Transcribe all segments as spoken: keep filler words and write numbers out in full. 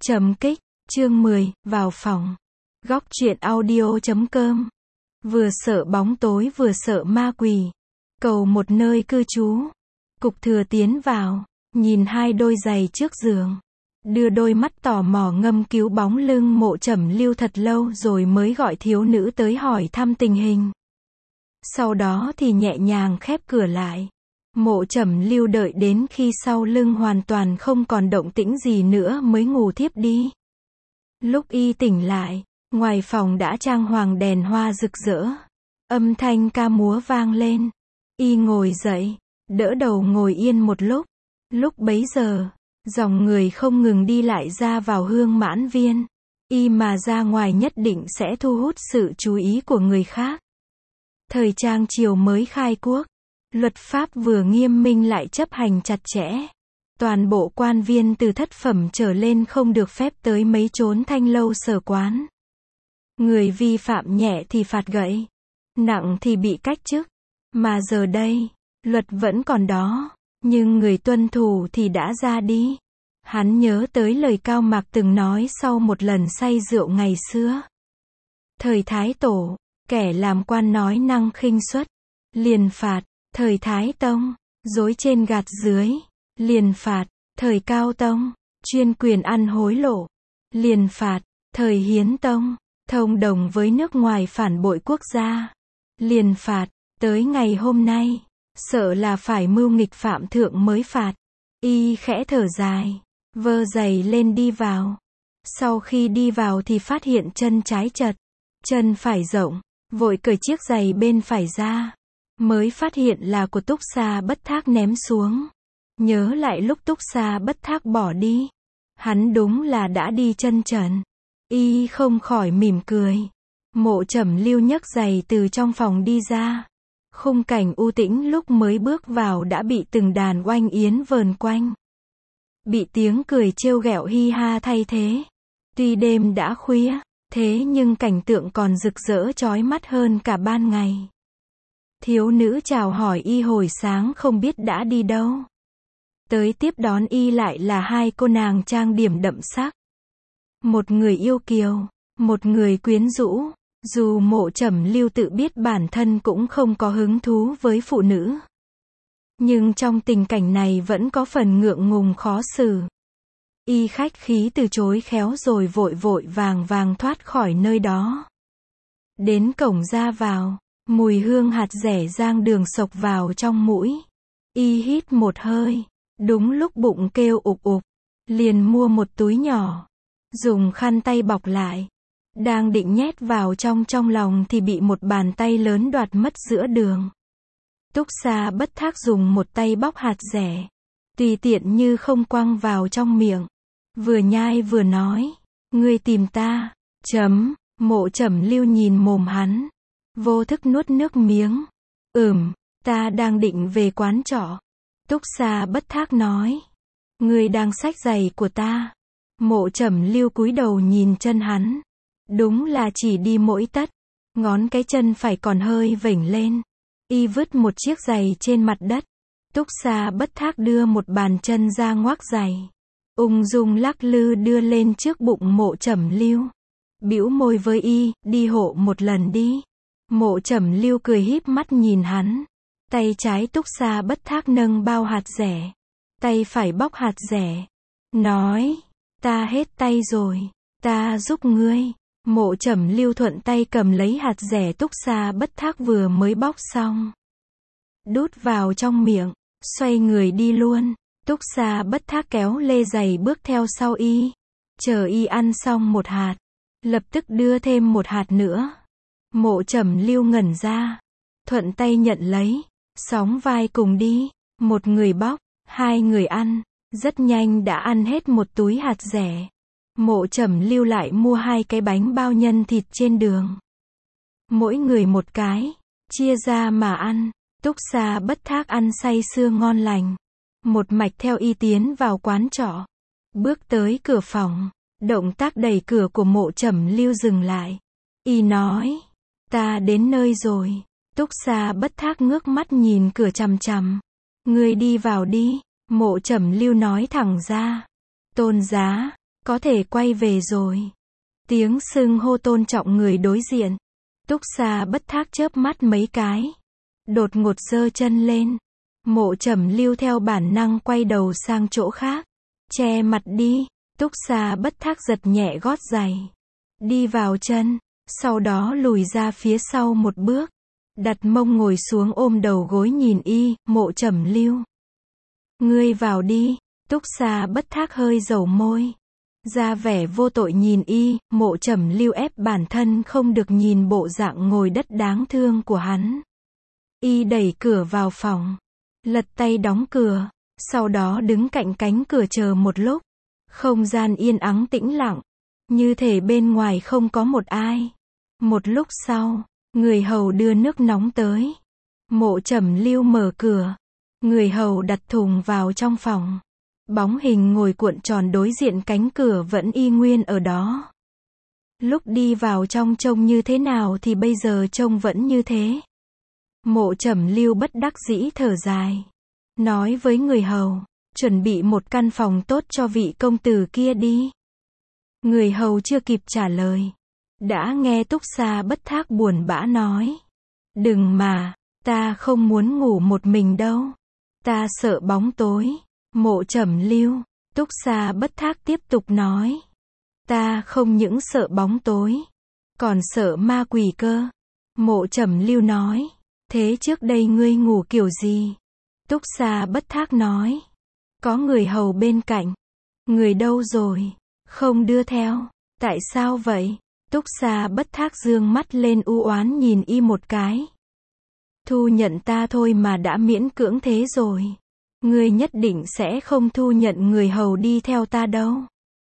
Chấm kích, chương mười, vào phòng. Góc truyện audio chấm com. Vừa sợ bóng tối vừa sợ ma quỷ. Cầu một nơi cư trú. Cục Thừa tiến vào, nhìn hai đôi giày trước giường. Đưa đôi mắt tò mò ngâm cứu bóng lưng Mộ Trầm Lưu thật lâu rồi mới gọi thiếu nữ tới hỏi thăm tình hình. Sau đó thì nhẹ nhàng khép cửa lại. Mộ Trầm Lưu đợi đến khi sau lưng hoàn toàn không còn động tĩnh gì nữa mới ngủ thiếp đi. Lúc y tỉnh lại, ngoài phòng đã trang hoàng đèn hoa rực rỡ. Âm thanh ca múa vang lên. Y ngồi dậy, đỡ đầu ngồi yên một lúc. Lúc bấy giờ, dòng người không ngừng đi lại ra vào Hương Mãn Viên. Y mà ra ngoài nhất định sẽ thu hút sự chú ý của người khác. Thời Trang triều mới khai quốc. Luật pháp vừa nghiêm minh lại chấp hành chặt chẽ. Toàn bộ quan viên từ thất phẩm trở lên không được phép tới mấy chốn thanh lâu sở quán. Người vi phạm nhẹ thì phạt gậy, nặng thì bị cách chức. Mà giờ đây, luật vẫn còn đó, nhưng người tuân thủ thì đã ra đi. Hắn nhớ tới lời Cao Mạc từng nói sau một lần say rượu ngày xưa. Thời Thái Tổ, kẻ làm quan nói năng khinh suất, liền phạt. Thời Thái Tông, dối trên gạt dưới, liền phạt. Thời Cao Tông, chuyên quyền ăn hối lộ, liền phạt. Thời Hiến Tông, thông đồng với nước ngoài phản bội quốc gia, liền phạt. Tới ngày hôm nay, sợ là phải mưu nghịch phạm thượng mới phạt. Y khẽ thở dài, vơ giày lên đi vào. Sau khi đi vào thì phát hiện chân trái chật, chân phải rộng, vội cởi chiếc giày bên phải ra. Mới phát hiện là của Túc Sa Bất Thác ném xuống. Nhớ lại lúc Túc Sa Bất Thác bỏ đi, hắn đúng là đã đi chân trần. Y không khỏi mỉm cười. Mộ Trầm Lưu nhấc giày từ trong phòng đi ra. Khung cảnh u tĩnh lúc mới bước vào đã bị từng đàn oanh yến vờn quanh. Bị tiếng cười trêu ghẹo hi ha thay thế. Tuy đêm đã khuya, thế nhưng cảnh tượng còn rực rỡ chói mắt hơn cả ban ngày. Thiếu nữ chào hỏi y hồi sáng không biết đã đi đâu. Tới tiếp đón y lại là hai cô nàng trang điểm đậm sắc. Một người yêu kiều, một người quyến rũ. Dù Mộ Trầm Lưu tự biết bản thân cũng không có hứng thú với phụ nữ, nhưng trong tình cảnh này vẫn có phần ngượng ngùng khó xử. Y khách khí từ chối khéo rồi vội vội vàng vàng thoát khỏi nơi đó. Đến cổng ra vào, mùi hương hạt dẻ rang đường xộc vào trong mũi. Y hít một hơi, đúng lúc bụng kêu ục ục, liền mua một túi nhỏ, dùng khăn tay bọc lại. Đang định nhét vào trong trong lòng thì bị một bàn tay lớn đoạt mất giữa đường. Túc Sa Bất Thác dùng một tay bóc hạt dẻ, tùy tiện như không quăng vào trong miệng. Vừa nhai vừa nói, ngươi tìm ta, chấm. Mộ Trầm Lưu nhìn mồm hắn, vô thức nuốt nước miếng. Ừm, ta đang định về quán trọ. Túc Sa Bất Thác nói, ngươi đang xách giày của ta. Mộ Trầm Lưu cúi đầu nhìn chân hắn. Đúng là chỉ đi mỗi tấc, ngón cái chân phải còn hơi vểnh lên. Y vứt một chiếc giày trên mặt đất. Túc Sa Bất Thác đưa một bàn chân ra ngoác giày, ung dung lắc lư đưa lên trước bụng Mộ Trầm Lưu. Bĩu môi với y, đi hộ một lần đi. Mộ Trầm Lưu cười híp mắt nhìn hắn. Tay trái Túc Sa Bất Thác nâng bao hạt dẻ, tay phải bóc hạt dẻ, nói, ta hết tay rồi, ta giúp ngươi. Mộ Trầm Lưu thuận tay cầm lấy hạt dẻ Túc Sa Bất Thác vừa mới bóc xong, đút vào trong miệng, xoay người đi luôn. Túc Sa Bất Thác kéo lê giày bước theo sau y, chờ y ăn xong một hạt, lập tức đưa thêm một hạt nữa. Mộ Trầm Lưu ngẩn ra, thuận tay nhận lấy, sóng vai cùng đi. Một người bóc, hai người ăn, rất nhanh đã ăn hết một túi hạt dẻ. Mộ Trầm Lưu lại mua hai cái bánh bao nhân thịt trên đường. Mỗi người một cái, chia ra mà ăn. Túc Sa Bất Thác ăn say sưa ngon lành. Một mạch theo y tiến vào quán trọ. Bước tới cửa phòng, động tác đẩy cửa của Mộ Trầm Lưu dừng lại. Y nói, ta đến nơi rồi. Túc Sa Bất Thác ngước mắt nhìn cửa chằm chằm. Ngươi đi vào đi. Mộ Trầm Lưu nói thẳng ra. Tôn giá, có thể quay về rồi. Tiếng xưng hô tôn trọng người đối diện. Túc Sa Bất Thác chớp mắt mấy cái. Đột ngột giơ chân lên. Mộ Trầm Lưu theo bản năng quay đầu sang chỗ khác. Che mặt đi. Túc Sa Bất Thác giật nhẹ gót giày. Đi vào chân. Sau đó lùi ra phía sau một bước. Đặt mông ngồi xuống ôm đầu gối nhìn y, Mộ Trầm Lưu. Ngươi vào đi. Túc Sa Bất Thác hơi dầu môi. Ra vẻ vô tội nhìn y, Mộ Trầm Lưu ép bản thân không được nhìn bộ dạng ngồi đất đáng thương của hắn. Y đẩy cửa vào phòng. Lật tay đóng cửa. Sau đó đứng cạnh cánh cửa chờ một lúc. Không gian yên ắng tĩnh lặng. Như thể bên ngoài không có một ai. Một lúc sau, người hầu đưa nước nóng tới. Mộ Trầm Lưu mở cửa. Người hầu đặt thùng vào trong phòng. Bóng hình ngồi cuộn tròn đối diện cánh cửa vẫn y nguyên ở đó. Lúc đi vào trong trông như thế nào thì bây giờ trông vẫn như thế. Mộ Trầm Lưu bất đắc dĩ thở dài. Nói với người hầu, chuẩn bị một căn phòng tốt cho vị công tử kia đi. Người hầu chưa kịp trả lời. Đã nghe Túc Sa Bất Thác buồn bã nói. Đừng mà, ta không muốn ngủ một mình đâu. Ta sợ bóng tối. Mộ Trầm Lưu, Túc Sa Bất Thác tiếp tục nói. Ta không những sợ bóng tối, còn sợ ma quỷ cơ. Mộ Trầm Lưu nói. Thế trước đây ngươi ngủ kiểu gì? Túc Sa Bất Thác nói. Có người hầu bên cạnh. Người đâu rồi? Không đưa theo. Tại sao vậy? Túc Sa Bất Thác dương mắt lên u oán nhìn y một cái. Thu nhận ta thôi mà đã miễn cưỡng thế rồi. Ngươi nhất định sẽ không thu nhận người hầu đi theo ta đâu.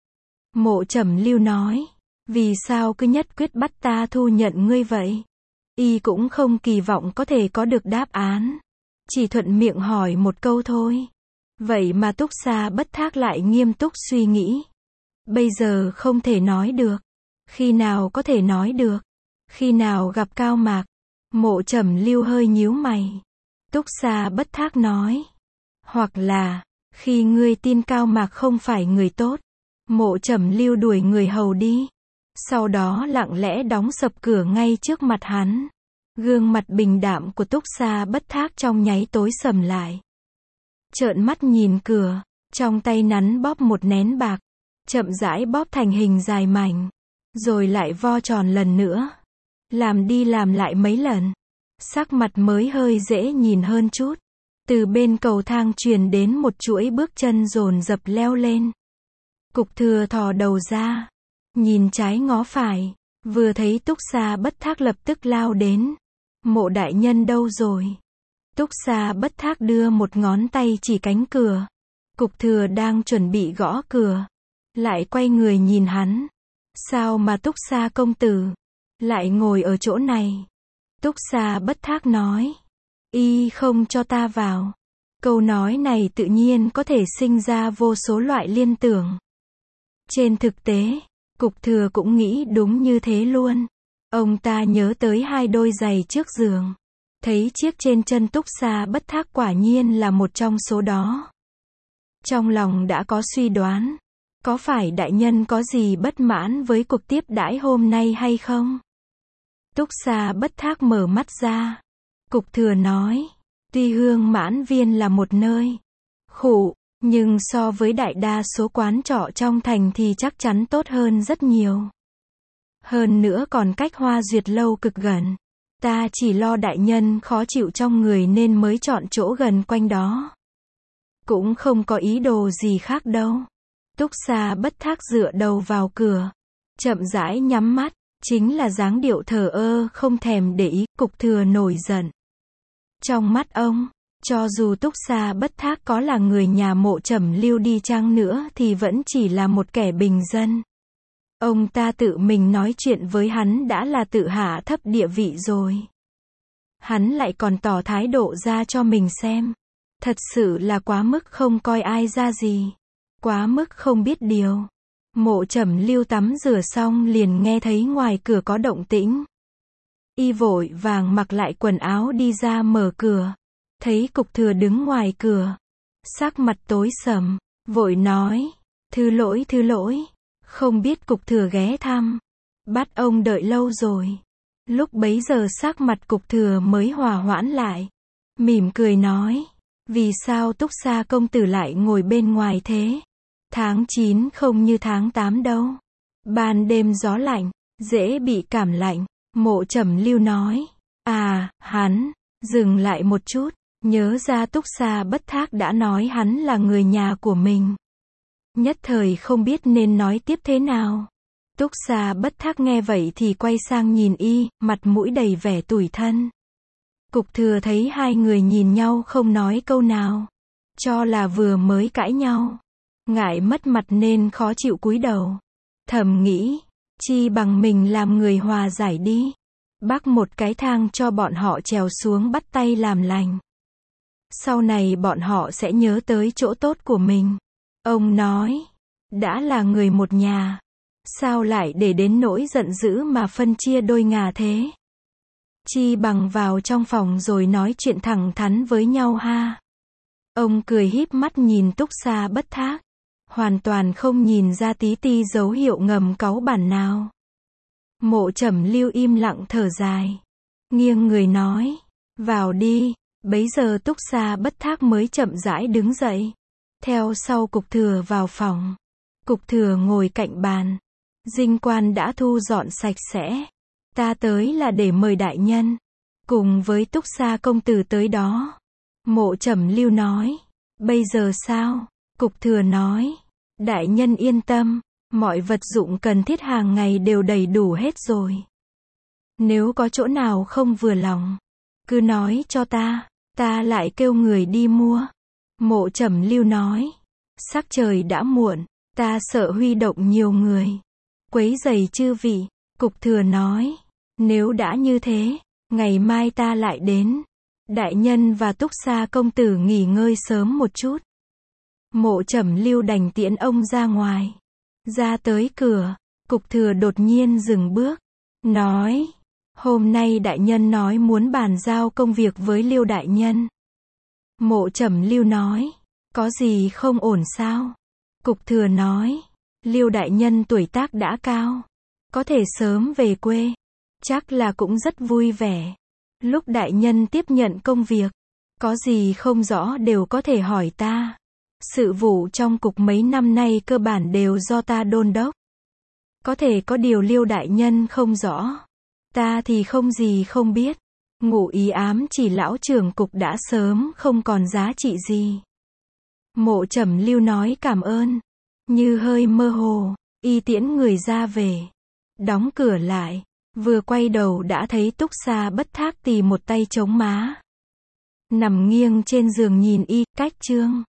Mộ Trầm Lưu nói. Vì sao cứ nhất quyết bắt ta thu nhận ngươi vậy? Y cũng không kỳ vọng có thể có được đáp án. Chỉ thuận miệng hỏi một câu thôi. Vậy mà Túc Sa Bất Thác lại nghiêm túc suy nghĩ. Bây giờ không thể nói được. Khi nào có thể nói được? Khi nào gặp Cao Mạc? Mộ Trầm Lưu hơi nhíu mày. Túc Sa Bất Thác nói. Hoặc là, khi ngươi tin Cao Mạc không phải người tốt. Mộ Trầm Lưu đuổi người hầu đi. Sau đó lặng lẽ đóng sập cửa ngay trước mặt hắn. Gương mặt bình đạm của Túc Sa Bất Thác trong nháy tối sầm lại. Trợn mắt nhìn cửa, trong tay nắn bóp một nén bạc. Chậm rãi bóp thành hình dài mảnh. Rồi lại vo tròn lần nữa. Làm đi làm lại mấy lần. Sắc mặt mới hơi dễ nhìn hơn chút. Từ bên cầu thang truyền đến một chuỗi bước chân dồn dập leo lên. Cục Thừa thò đầu ra. Nhìn trái ngó phải. Vừa thấy Túc Sa Bất Thác lập tức lao đến. Mộ đại nhân đâu rồi? Túc Sa Bất Thác đưa một ngón tay chỉ cánh cửa. Cục Thừa đang chuẩn bị gõ cửa. Lại quay người nhìn hắn. Sao mà Túc Sa công tử lại ngồi ở chỗ này? Túc Sa Bất Thác nói. Y không cho ta vào. Câu nói này tự nhiên có thể sinh ra vô số loại liên tưởng. Trên thực tế, Cục Thừa cũng nghĩ đúng như thế luôn. Ông ta nhớ tới hai đôi giày trước giường. Thấy chiếc trên chân Túc Sa Bất Thác quả nhiên là một trong số đó. Trong lòng đã có suy đoán. Có phải đại nhân có gì bất mãn với cuộc tiếp đãi hôm nay hay không? Túc Sa Bất Thác mở mắt ra. Cục Thừa nói. Tuy Hương Mãn Viên là một nơi khủ, nhưng so với đại đa số quán trọ trong thành thì chắc chắn tốt hơn rất nhiều. Hơn nữa còn cách Hoa Duyệt lâu cực gần. Ta chỉ lo đại nhân khó chịu trong người nên mới chọn chỗ gần quanh đó. Cũng không có ý đồ gì khác đâu. Túc Sa Bất Thác dựa đầu vào cửa. Chậm rãi nhắm mắt. Chính là dáng điệu thờ ơ không thèm để ý. Cục Thừa nổi giận. Trong mắt ông, cho dù Túc Sa Bất Thác có là người nhà Mộ Trầm Lưu đi chăng nữa thì vẫn chỉ là một kẻ bình dân. Ông ta tự mình nói chuyện với hắn đã là tự hạ thấp địa vị rồi. Hắn lại còn tỏ thái độ ra cho mình xem. Thật sự là quá mức không coi ai ra gì. Quá mức không biết điều. Mộ Trầm Lưu tắm rửa xong liền nghe thấy ngoài cửa có động tĩnh. Y vội vàng mặc lại quần áo đi ra mở cửa. Thấy Cục Thừa đứng ngoài cửa. Sắc mặt tối sầm. Vội nói. Thứ lỗi thứ lỗi. Không biết cục thừa ghé thăm. Bắt ông đợi lâu rồi. Lúc bấy giờ sắc mặt cục thừa mới hòa hoãn lại. Mỉm cười nói. Vì sao Túc Sa công tử lại ngồi bên ngoài thế? Tháng chín không như tháng tám đâu. Ban đêm gió lạnh, dễ bị cảm lạnh. Mộ Trầm Lưu nói. À, hắn, dừng lại một chút, nhớ ra Túc Sa Bất Thác đã nói hắn là người nhà của mình. Nhất thời không biết nên nói tiếp thế nào. Túc Sa Bất Thác nghe vậy thì quay sang nhìn y, mặt mũi đầy vẻ tủi thân. Cục thừa thấy hai người nhìn nhau không nói câu nào, cho là vừa mới cãi nhau, ngại mất mặt nên khó chịu cúi đầu. Thầm nghĩ, chi bằng mình làm người hòa giải đi. Bắc một cái thang cho bọn họ trèo xuống bắt tay làm lành. Sau này bọn họ sẽ nhớ tới chỗ tốt của mình. Ông nói, đã là người một nhà, sao lại để đến nỗi giận dữ mà phân chia đôi ngả thế? Chi bằng vào trong phòng rồi nói chuyện thẳng thắn với nhau ha. Ông cười híp mắt nhìn Túc Sa Bất Thác, hoàn toàn không nhìn ra tí ti dấu hiệu ngầm cáu bản nào. Mộ Trầm Lưu im lặng thở dài, nghiêng người nói, vào đi. Bấy giờ Túc Sa Bất Thác mới chậm rãi đứng dậy, theo sau cục thừa vào phòng. Cục thừa ngồi cạnh bàn, dinh quan đã thu dọn sạch sẽ. Ta tới là để mời đại nhân, cùng với Túc Sa công tử tới đó. Mộ Trầm Lưu nói, bây giờ sao? Cục thừa nói, đại nhân yên tâm, mọi vật dụng cần thiết hàng ngày đều đầy đủ hết rồi. Nếu có chỗ nào không vừa lòng, cứ nói cho ta, ta lại kêu người đi mua. Mộ Trầm Lưu nói, sắc trời đã muộn, ta sợ huy động nhiều người, quấy rầy chư vị. Cục thừa nói, nếu đã như thế, ngày mai ta lại đến. Đại nhân và Túc Sa công tử nghỉ ngơi sớm một chút. Mộ Trầm Lưu đành tiễn ông ra ngoài. Ra tới cửa, cục thừa đột nhiên dừng bước, nói, hôm nay đại nhân nói muốn bàn giao công việc với Liêu đại nhân. Mộ Trầm Lưu nói, có gì không ổn sao? Cục thừa nói, Liêu đại nhân tuổi tác đã cao, có thể sớm về quê, chắc là cũng rất vui vẻ. Lúc đại nhân tiếp nhận công việc, có gì không rõ đều có thể hỏi ta. Sự vụ trong cục mấy năm nay cơ bản đều do ta đôn đốc. Có thể có điều Liêu đại nhân không rõ, ta thì không gì không biết. Ngụ ý ám chỉ lão trưởng cục đã sớm không còn giá trị gì. Mộ Trầm Lưu nói cảm ơn, như hơi mơ hồ, y tiễn người ra về, đóng cửa lại, vừa quay đầu đã thấy Túc Sa Bất Thác tì một tay chống má, nằm nghiêng trên giường nhìn y, cách chương.